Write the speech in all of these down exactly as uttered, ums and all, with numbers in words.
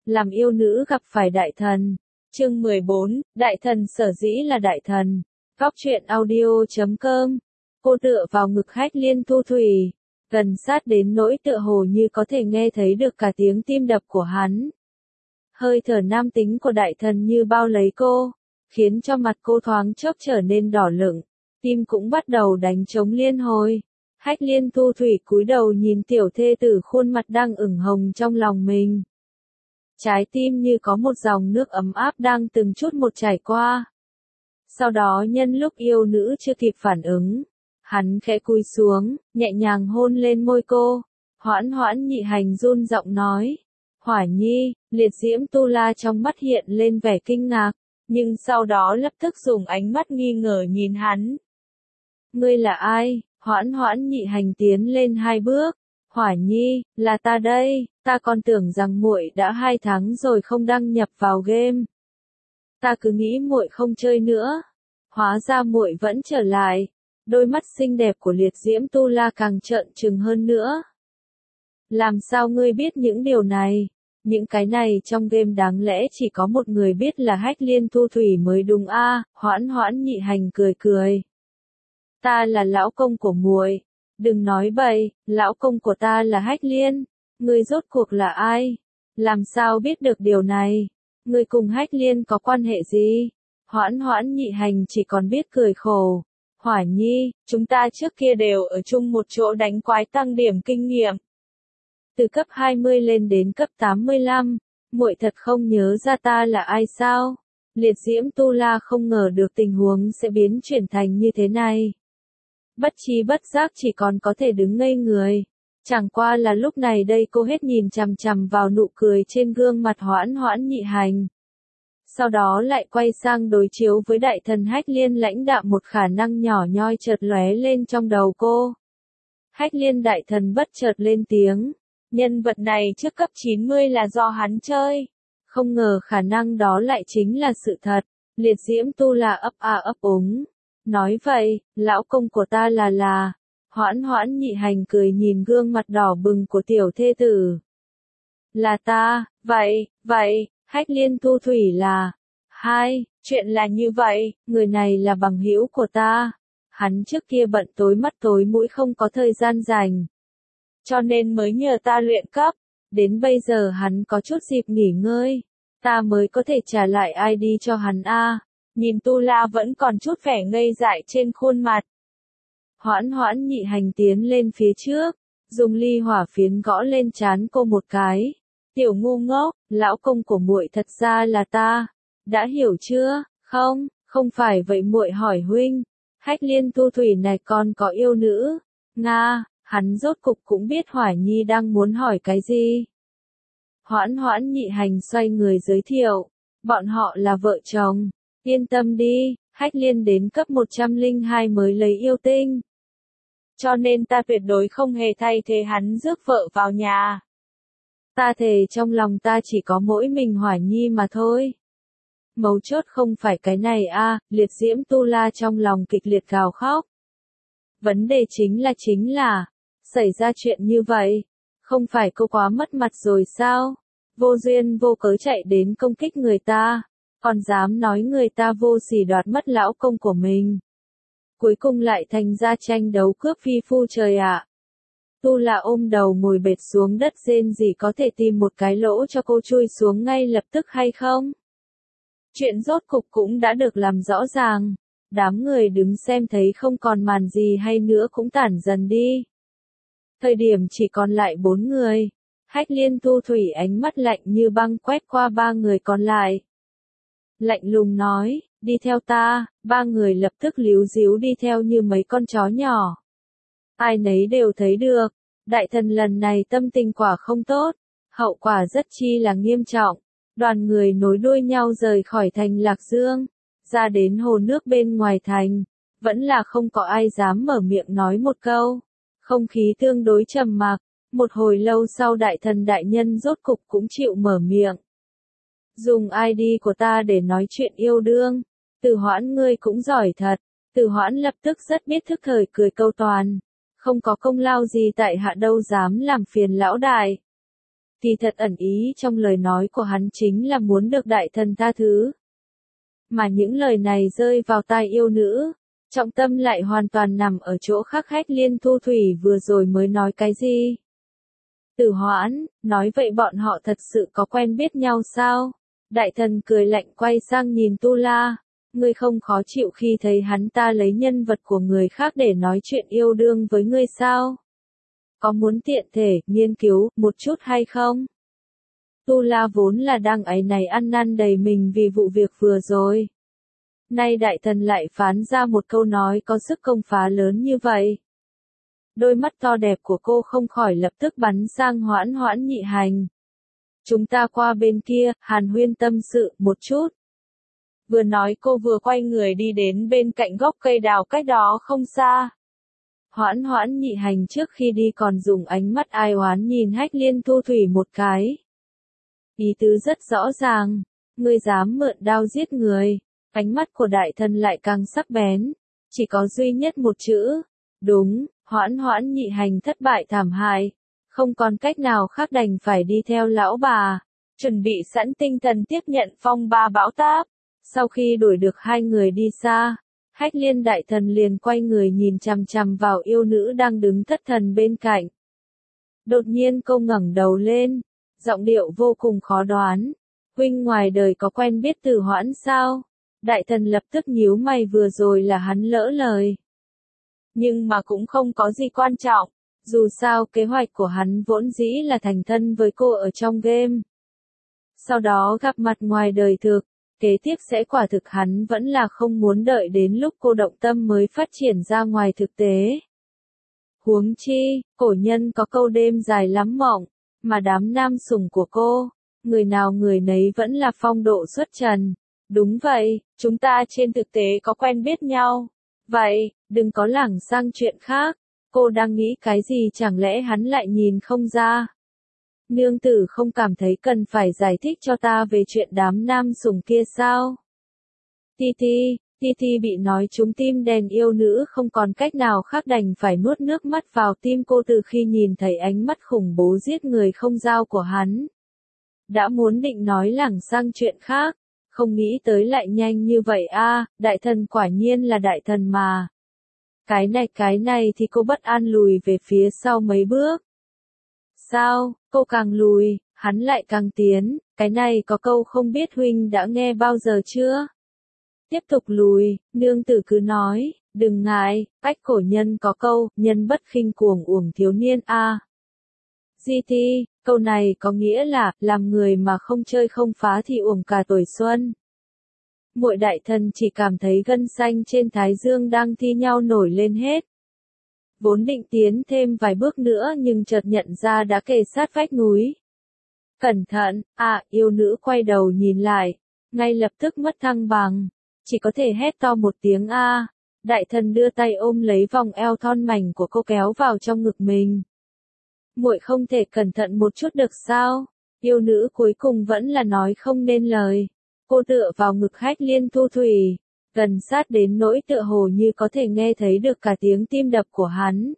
làm yêu nữ gặp phải đại thần. Chương mười bốn, đại thần sở dĩ là đại thần. Góc truyện audio chấm com. Cô tựa vào ngực Hách Liên Thu Thủy, gần sát đến nỗi tựa hồ như có thể nghe thấy được cả tiếng tim đập của hắn. Hơi thở nam tính của đại thần như bao lấy cô, khiến cho mặt cô thoáng chốc trở nên đỏ lựng, tim cũng bắt đầu đánh trống liên hồi. Hách Liên Thu Thủy cúi đầu nhìn tiểu thê tử khuôn mặt đang ửng hồng trong lòng mình. Trái tim như có một dòng nước ấm áp đang từng chút một chảy qua. Sau đó nhân lúc yêu nữ chưa kịp phản ứng, hắn khẽ cúi xuống, nhẹ nhàng hôn lên môi cô. Hoãn Hoãn Nhị Hành run giọng nói, Hỏa Nhi. Liệt diễm tu la trong mắt hiện lên vẻ kinh ngạc, nhưng sau đó lập tức dùng ánh mắt nghi ngờ nhìn hắn. Ngươi là ai? Hoãn Hoãn Nhị Hành tiến lên hai bước. Hỏa Nhi, là ta đây, ta còn tưởng rằng muội đã hai tháng rồi không đăng nhập vào game. Ta cứ nghĩ muội không chơi nữa, hóa ra muội vẫn trở lại. Đôi mắt xinh đẹp của liệt diễm tu la càng trợn trừng hơn nữa. Làm sao ngươi biết những điều này? Những cái này trong game đáng lẽ chỉ có một người biết là Hách Liên Thu Thủy mới đúng a? À? Hoãn Hoãn Nhị Hành cười cười. Ta là lão công của muội. Đừng nói bậy, lão công của ta là Hách Liên. Ngươi rốt cuộc là ai? Làm sao biết được điều này? Ngươi cùng Hách Liên có quan hệ gì? Hoãn Hoãn Nhị Hành chỉ còn biết cười khổ. Hỏa Nhi, chúng ta trước kia đều ở chung một chỗ đánh quái tăng điểm kinh nghiệm. Từ cấp hai mươi lên đến cấp tám mươi lăm, muội thật không nhớ ra ta là ai sao? Liệt diễm tu la không ngờ được tình huống sẽ biến chuyển thành như thế này. Bất trí bất giác chỉ còn có thể đứng ngây người. Chẳng qua là lúc này đây cô hết nhìn chằm chằm vào nụ cười trên gương mặt Hoãn Hoãn Nhị Hành. Sau đó lại quay sang đối chiếu với đại thần Hách Liên lãnh đạm, một khả năng nhỏ nhoi chợt lóe lên trong đầu cô. Hách Liên đại thần bất chợt lên tiếng. Nhân vật này trước cấp chín mươi là do hắn chơi. Không ngờ khả năng đó lại chính là sự thật. Liệt diễm tu la ấp a ấp úng. Nói vậy, lão công của ta là là. Hoãn Hoãn Nhị Hành cười nhìn gương mặt đỏ bừng của tiểu thê tử. Là ta, vậy, vậy, Hách Liên Thu Thủy là. Hai, chuyện là như vậy, người này là bằng hữu của ta. Hắn trước kia bận tối mắt tối mũi không có thời gian rảnh. Cho nên mới nhờ ta luyện cấp. Đến bây giờ hắn có chút dịp nghỉ ngơi. Ta mới có thể trả lại i đê cho hắn a. À. Nhìn Tu La vẫn còn chút vẻ ngây dại trên khuôn mặt. Hoãn Hoãn Nhị Hành tiến lên phía trước, dùng ly hỏa phiến gõ lên trán cô một cái. Tiểu ngu ngốc, lão công của muội thật ra là ta. Đã hiểu chưa? Không, không phải vậy muội hỏi huynh. Hách Liên Thu Thủy này còn có yêu nữ. Nga, hắn rốt cục cũng biết Hỏa Nhi đang muốn hỏi cái gì. Hoãn Hoãn Nhị Hành xoay người giới thiệu. Bọn họ là vợ chồng. Yên tâm đi, Hách Liên đến cấp một trăm lẻ hai mới lấy yêu tinh. Cho nên ta tuyệt đối không hề thay thế hắn rước vợ vào nhà. Ta thề trong lòng ta chỉ có mỗi mình Hỏa Nhi mà thôi. Mấu chốt không phải cái này a, à, liệt diễm tu la trong lòng kịch liệt gào khóc. Vấn đề chính là chính là, xảy ra chuyện như vậy, không phải cô quá mất mặt rồi sao? Vô duyên vô cớ chạy đến công kích người ta, còn dám nói người ta vô sỉ đoạt mất lão công của mình. Cuối cùng lại thành ra tranh đấu cướp phi phu trời ạ. À. Tu La ôm đầu ngồi bệt xuống đất rên rỉ, có thể tìm một cái lỗ cho cô chui xuống ngay lập tức hay không? Chuyện rốt cục cũng đã được làm rõ ràng. Đám người đứng xem thấy không còn màn gì hay nữa cũng tản dần đi. Thời điểm chỉ còn lại bốn người. Hách Liên Thu Thủy ánh mắt lạnh như băng quét qua ba người còn lại. Lạnh lùng nói, đi theo ta. Ba người lập tức líu díu đi theo như mấy con chó nhỏ. Ai nấy đều thấy được, đại thần lần này tâm tình quả không tốt, hậu quả rất chi là nghiêm trọng. Đoàn người nối đuôi nhau rời khỏi thành Lạc Dương, ra đến hồ nước bên ngoài thành, vẫn là không có ai dám mở miệng nói một câu. Không khí tương đối trầm mặc, một hồi lâu sau đại thần đại nhân rốt cục cũng chịu mở miệng. Dùng i đê của ta để nói chuyện yêu đương, Từ Hoãn ngươi cũng giỏi thật. Từ Hoãn lập tức rất biết thức thời cười câu toàn. Không có công lao gì tại hạ đâu dám làm phiền lão đại. Thì thật ẩn ý trong lời nói của hắn chính là muốn được đại thần tha thứ. Mà những lời này rơi vào tai yêu nữ, trọng tâm lại hoàn toàn nằm ở chỗ khác. Hách Liên Thu Thủy vừa rồi mới nói cái gì? Tử Hoãn, nói vậy bọn họ thật sự có quen biết nhau sao? Đại thần cười lạnh quay sang nhìn Tu La, ngươi không khó chịu khi thấy hắn ta lấy nhân vật của người khác để nói chuyện yêu đương với ngươi sao? Có muốn tiện thể, nghiên cứu, một chút hay không? Tu La vốn là đang áy náy ăn năn đầy mình vì vụ việc vừa rồi. Nay đại thần lại phán ra một câu nói có sức công phá lớn như vậy. Đôi mắt to đẹp của cô không khỏi lập tức bắn sang Hoãn Hoãn Nhị Hành. Chúng ta qua bên kia, hàn huyên tâm sự một chút. Vừa nói cô vừa quay người đi đến bên cạnh gốc cây đào cách đó không xa. Hoãn Hoãn Nhị Hành trước khi đi còn dùng ánh mắt ai oán nhìn Hách Liên Thu Thủy một cái. Ý tứ rất rõ ràng, ngươi dám mượn đao giết người. Ánh mắt của đại thần lại càng sắc bén, chỉ có duy nhất một chữ, đúng. Hoãn Hoãn Nhị Hành thất bại thảm hại, không còn cách nào khác đành phải đi theo lão bà, chuẩn bị sẵn tinh thần tiếp nhận phong ba bão táp. Sau khi đuổi được hai người đi xa, Hách Liên đại thần liền quay người nhìn chằm chằm vào yêu nữ đang đứng thất thần bên cạnh. Đột nhiên cô ngẩng đầu lên, giọng điệu vô cùng khó đoán, huynh ngoài đời có quen biết Tử Hoãn sao? Đại thần lập tức nhíu mày, vừa rồi là hắn lỡ lời. Nhưng mà cũng không có gì quan trọng, dù sao kế hoạch của hắn vốn dĩ là thành thân với cô ở trong game. Sau đó gặp mặt ngoài đời thực, kế tiếp sẽ quả thực hắn vẫn là không muốn đợi đến lúc cô động tâm mới phát triển ra ngoài thực tế. Huống chi, cổ nhân có câu đêm dài lắm mộng, mà đám nam sủng của cô, người nào người nấy vẫn là phong độ xuất trần. Đúng vậy, chúng ta trên thực tế có quen biết nhau. Vậy, đừng có lảng sang chuyện khác. Cô đang nghĩ cái gì, chẳng lẽ hắn lại nhìn không ra? Nương tử không cảm thấy cần phải giải thích cho ta về chuyện đám nam sủng kia sao? Ti Ti, Ti Ti bị nói trúng tim đen, yêu nữ không còn cách nào khác đành phải nuốt nước mắt vào tim cô từ khi nhìn thấy ánh mắt khủng bố giết người không dao của hắn. Đã muốn định nói lảng sang chuyện khác, không nghĩ tới lại nhanh như vậy a, đại thần quả nhiên là đại thần mà. Cái này cái này thì cô bất an lùi về phía sau mấy bước. Sao, cô càng lùi, hắn lại càng tiến, cái này có câu không biết huynh đã nghe bao giờ chưa? Tiếp tục lùi, nương tử cứ nói, đừng ngại, cách cổ nhân có câu, nhân bất khinh cuồng uổng thiếu niên a. Di Ti, câu này có nghĩa là, làm người mà không chơi không phá thì uổng cả tuổi xuân. Muội đại thần chỉ cảm thấy gân xanh trên thái dương đang thi nhau nổi lên hết. Vốn định tiến thêm vài bước nữa nhưng chợt nhận ra đã kề sát vách núi. Cẩn thận, à, yêu nữ quay đầu nhìn lại, ngay lập tức mất thăng bằng, chỉ có thể hét to một tiếng a. Đại thần đưa tay ôm lấy vòng eo thon mảnh của cô kéo vào trong ngực mình. Muội không thể cẩn thận một chút được sao? Yêu nữ cuối cùng vẫn là nói không nên lời. Cô tựa vào ngực Hách Liên Thu Thủy, gần sát đến nỗi tựa hồ như có thể nghe thấy được cả tiếng tim đập của hắn.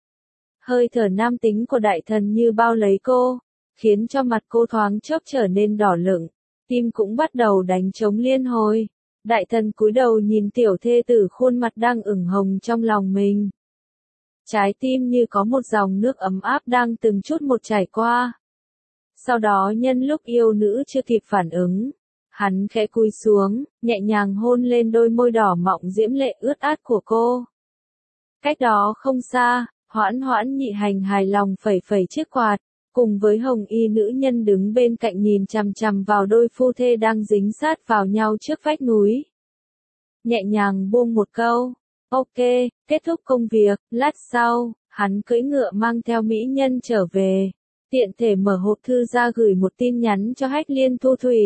Hơi thở nam tính của đại thần như bao lấy cô, khiến cho mặt cô thoáng chốc trở nên đỏ lửng, tim cũng bắt đầu đánh trống liên hồi. Đại thần cúi đầu nhìn tiểu thê tử khuôn mặt đang ửng hồng trong lòng mình. Trái tim như có một dòng nước ấm áp đang từng chút một chảy qua. Sau đó nhân lúc yêu nữ chưa kịp phản ứng, hắn khẽ cúi xuống, nhẹ nhàng hôn lên đôi môi đỏ mọng diễm lệ ướt át của cô. Cách đó không xa, Hoãn Hoãn Nhị Hành hài lòng phẩy phẩy chiếc quạt, cùng với hồng y nữ nhân đứng bên cạnh nhìn chằm chằm vào đôi phu thê đang dính sát vào nhau trước vách núi. Nhẹ nhàng buông một câu, ok, kết thúc công việc. Lát sau, hắn cưỡi ngựa mang theo mỹ nhân trở về, tiện thể mở hộp thư ra gửi một tin nhắn cho Hách Liên Thu Thủy.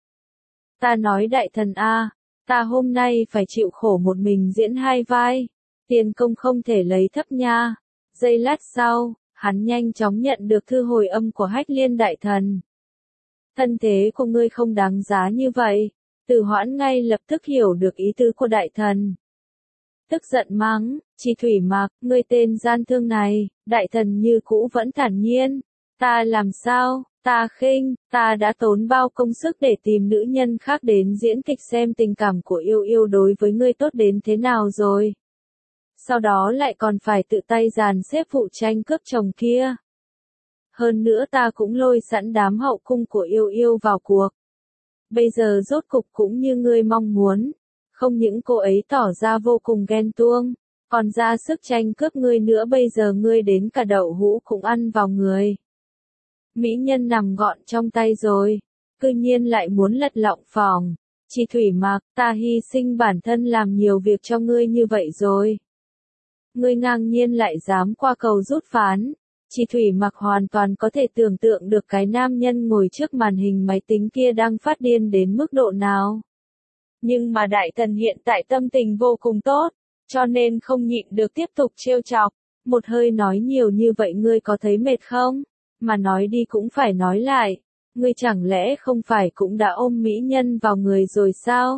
Ta nói đại thần a, ta hôm nay phải chịu khổ một mình diễn hai vai, tiền công không thể lấy thấp nha. Giây lát sau, hắn nhanh chóng nhận được thư hồi âm của Hách Liên đại thần. Thân thế của ngươi không đáng giá như vậy. Tử Hoãn ngay lập tức hiểu được ý tứ của đại thần. Tức giận mắng, Chi Thủy Mạc, ngươi tên gian thương này. Đại thần như cũ vẫn thản nhiên. Ta làm sao, ta khinh, ta đã tốn bao công sức để tìm nữ nhân khác đến diễn kịch xem tình cảm của yêu yêu đối với ngươi tốt đến thế nào rồi. Sau đó lại còn phải tự tay dàn xếp vụ tranh cướp chồng kia. Hơn nữa ta cũng lôi sẵn đám hậu cung của yêu yêu vào cuộc. Bây giờ rốt cục cũng như ngươi mong muốn. Không những cô ấy tỏ ra vô cùng ghen tuông, còn ra sức tranh cướp ngươi nữa, bây giờ ngươi đến cả đậu hũ cũng ăn vào người. Mỹ nhân nằm gọn trong tay rồi, cư nhiên lại muốn lật lọng phòng. Chị Thủy Mạc, ta hy sinh bản thân làm nhiều việc cho ngươi như vậy rồi. Ngươi ngang nhiên lại dám qua cầu rút phán. Chị Thủy Mặc hoàn toàn có thể tưởng tượng được cái nam nhân ngồi trước màn hình máy tính kia đang phát điên đến mức độ nào. Nhưng mà đại thần hiện tại tâm tình vô cùng tốt, cho nên không nhịn được tiếp tục trêu chọc. Một hơi nói nhiều như vậy ngươi có thấy mệt không? Mà nói đi cũng phải nói lại. Ngươi chẳng lẽ không phải cũng đã ôm mỹ nhân vào người rồi sao?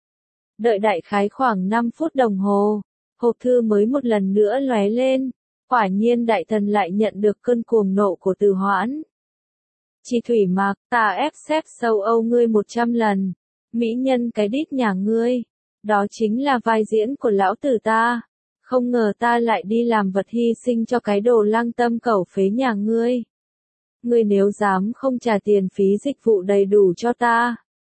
Đợi đại khái khoảng năm phút đồng hồ, hộp thư mới một lần nữa lóe lên. Quả nhiên đại thần lại nhận được cơn cuồng nộ của Từ Hoãn. Chị Thủy Mạc, ta ép xếp sâu Âu ngươi một trăm lần. Mỹ nhân cái đít nhà ngươi. Đó chính là vai diễn của lão tử ta. Không ngờ ta lại đi làm vật hy sinh cho cái đồ lăng tâm cẩu phế nhà ngươi. Ngươi nếu dám không trả tiền phí dịch vụ đầy đủ cho ta,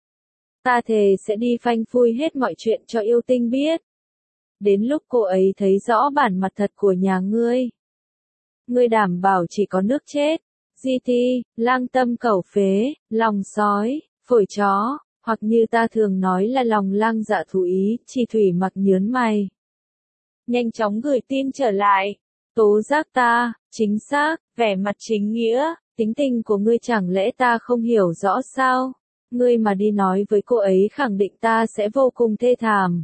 ta thề sẽ đi phanh phui hết mọi chuyện cho yêu tinh biết. Đến lúc cô ấy thấy rõ bản mặt thật của nhà ngươi, ngươi đảm bảo chỉ có nước chết. giê tê, lang tâm cẩu phế, lòng sói, phổi chó, hoặc như ta thường nói là lòng lang dạ thú ý. Chị Thủy Mặc nhớn mày, nhanh chóng gửi tin trở lại. Tố giác ta, chính xác, vẻ mặt chính nghĩa, tính tình của ngươi chẳng lẽ ta không hiểu rõ sao? Ngươi mà đi nói với cô ấy khẳng định ta sẽ vô cùng thê thảm.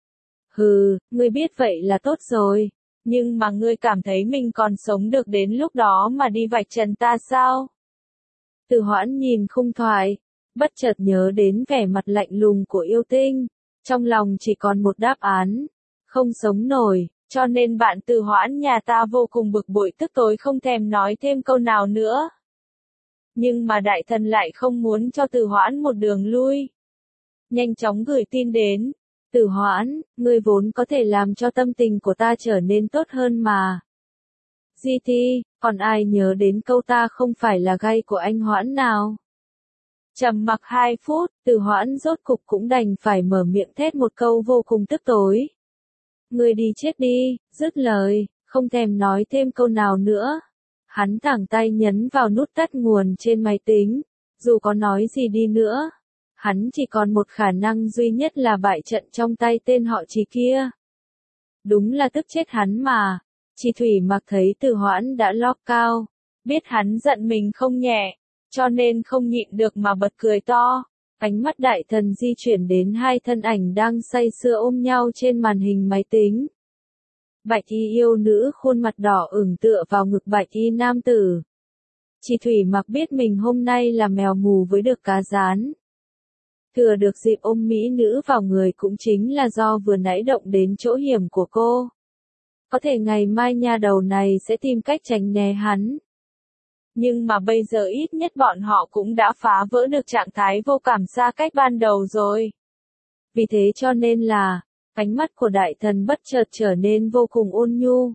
Hừ, ngươi biết vậy là tốt rồi. Nhưng mà ngươi cảm thấy mình còn sống được đến lúc đó mà đi vạch trần ta sao? Từ Hoãn nhìn khung thoại, bất chợt nhớ đến vẻ mặt lạnh lùng của yêu tinh. Trong lòng chỉ còn một đáp án. Không sống nổi, cho nên bạn Từ Hoãn nhà ta vô cùng bực bội, tức tối không thèm nói thêm câu nào nữa. Nhưng mà đại thần lại không muốn cho Từ Hoãn một đường lui. Nhanh chóng gửi tin đến. Từ Hoãn, ngươi vốn có thể làm cho tâm tình của ta trở nên tốt hơn mà. giê tê, còn ai nhớ đến câu ta không phải là gay của anh Hoãn nào? Trầm mặc hai phút, Từ Hoãn rốt cục cũng đành phải mở miệng thét một câu vô cùng tức tối. Ngươi đi chết đi, dứt lời, không thèm nói thêm câu nào nữa. Hắn thẳng tay nhấn vào nút tắt nguồn trên máy tính. Dù có nói gì đi nữa, hắn chỉ còn một khả năng duy nhất là bại trận trong tay tên họ Trì kia. Đúng là tức chết hắn mà. Chị Thủy Mặc thấy Từ Hoãn đã lock cao, biết hắn giận mình không nhẹ, cho nên không nhịn được mà bật cười to. Ánh mắt đại thần di chuyển đến hai thân ảnh đang say sưa ôm nhau trên màn hình máy tính. Bạch y yêu nữ khuôn mặt đỏ ửng tựa vào ngực bạch y nam tử. Chị Thủy Mặc biết mình hôm nay là mèo mù với được cá rán. Thừa được dịp ôm mỹ nữ vào người cũng chính là do vừa nãy động đến chỗ hiểm của cô. Có thể ngày mai nha đầu này sẽ tìm cách tránh né hắn. Nhưng mà bây giờ ít nhất bọn họ cũng đã phá vỡ được trạng thái vô cảm xa cách ban đầu rồi. Vì thế cho nên là, ánh mắt của đại thần bất chợt trở nên vô cùng ôn nhu.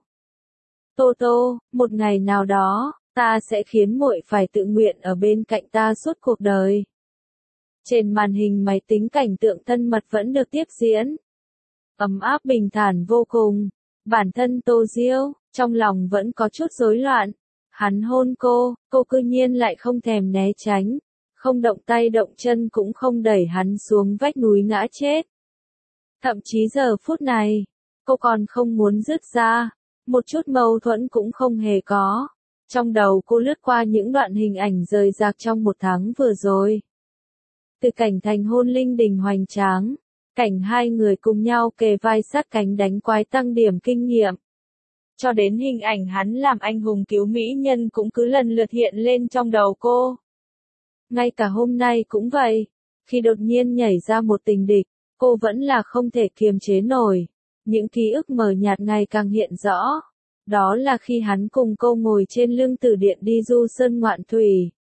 Tô Tô, một ngày nào đó, ta sẽ khiến muội phải tự nguyện ở bên cạnh ta suốt cuộc đời. Trên màn hình máy tính cảnh tượng thân mật vẫn được tiếp diễn. Ấm áp bình thản vô cùng. Bản thân Tô Diêu, trong lòng vẫn có chút rối loạn. Hắn hôn cô, cô cư nhiên lại không thèm né tránh. Không động tay động chân cũng không đẩy hắn xuống vách núi ngã chết. Thậm chí giờ phút này, cô còn không muốn dứt ra. Một chút mâu thuẫn cũng không hề có. Trong đầu cô lướt qua những đoạn hình ảnh rời rạc trong một tháng vừa rồi. Từ cảnh thành hôn linh đình hoành tráng, cảnh hai người cùng nhau kề vai sát cánh đánh quái tăng điểm kinh nghiệm. Cho đến hình ảnh hắn làm anh hùng cứu mỹ nhân cũng cứ lần lượt hiện lên trong đầu cô. Ngay cả hôm nay cũng vậy, khi đột nhiên nhảy ra một tình địch, cô vẫn là không thể kiềm chế nổi. Những ký ức mờ nhạt ngày càng hiện rõ. Đó là khi hắn cùng cô ngồi trên lưng Tử Điện đi du sơn ngoạn thủy.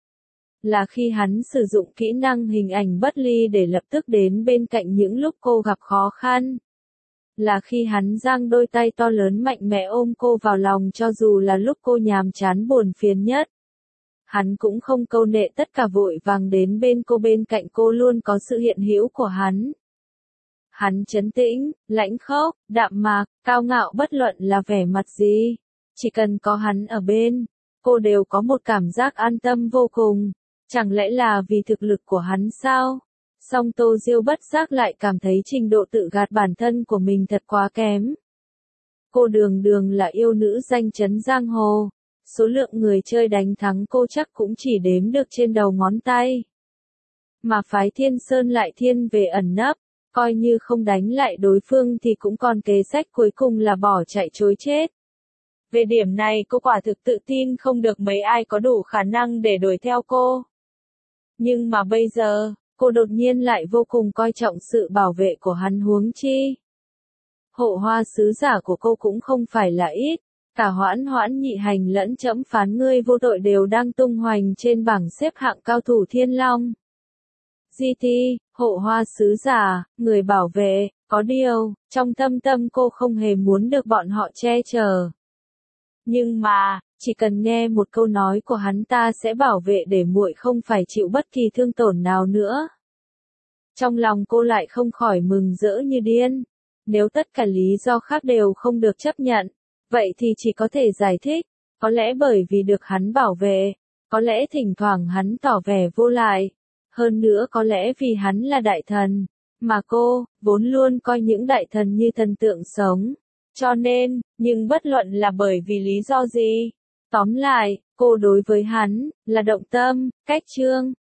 Là khi hắn sử dụng kỹ năng hình ảnh bất ly để lập tức đến bên cạnh những lúc cô gặp khó khăn. Là khi hắn giang đôi tay to lớn mạnh mẽ ôm cô vào lòng cho dù là lúc cô nhàm chán buồn phiền nhất. Hắn cũng không câu nệ tất cả vội vàng đến bên cô, bên cạnh cô luôn có sự hiện hữu của hắn. Hắn trấn tĩnh, lãnh khốc, đạm mạc, cao ngạo bất luận là vẻ mặt gì. Chỉ cần có hắn ở bên, cô đều có một cảm giác an tâm vô cùng. Chẳng lẽ là vì thực lực của hắn sao? Song Tô Diêu bất giác lại cảm thấy trình độ tự gạt bản thân của mình thật quá kém. Cô đường đường là yêu nữ danh chấn giang hồ. Số lượng người chơi đánh thắng cô chắc cũng chỉ đếm được trên đầu ngón tay. Mà phái Thiên Sơn lại thiên về ẩn nấp. Coi như không đánh lại đối phương thì cũng còn kế sách cuối cùng là bỏ chạy trối chết. Về điểm này cô quả thực tự tin không được mấy ai có đủ khả năng để đuổi theo cô. Nhưng mà bây giờ, cô đột nhiên lại vô cùng coi trọng sự bảo vệ của hắn, huống chi. Hộ hoa sứ giả của cô cũng không phải là ít, cả Hoãn Hoãn Nhị Hành lẫn Trẫm Phán ngươi vô tội đều đang tung hoành trên bảng xếp hạng cao thủ Thiên Long. giê tê, hộ hoa sứ giả, người bảo vệ, có điều, trong thâm tâm cô không hề muốn được bọn họ che chở. Nhưng mà, chỉ cần nghe một câu nói của hắn ta sẽ bảo vệ để muội không phải chịu bất kỳ thương tổn nào nữa. Trong lòng cô lại không khỏi mừng rỡ như điên. Nếu tất cả lý do khác đều không được chấp nhận, vậy thì chỉ có thể giải thích, có lẽ bởi vì được hắn bảo vệ, có lẽ thỉnh thoảng hắn tỏ vẻ vô lại, hơn nữa có lẽ vì hắn là đại thần, mà cô, vốn luôn coi những đại thần như thần tượng sống. Cho nên, nhưng bất luận là bởi vì lý do gì, tóm lại, cô đối với hắn, là động tâm, cách chương.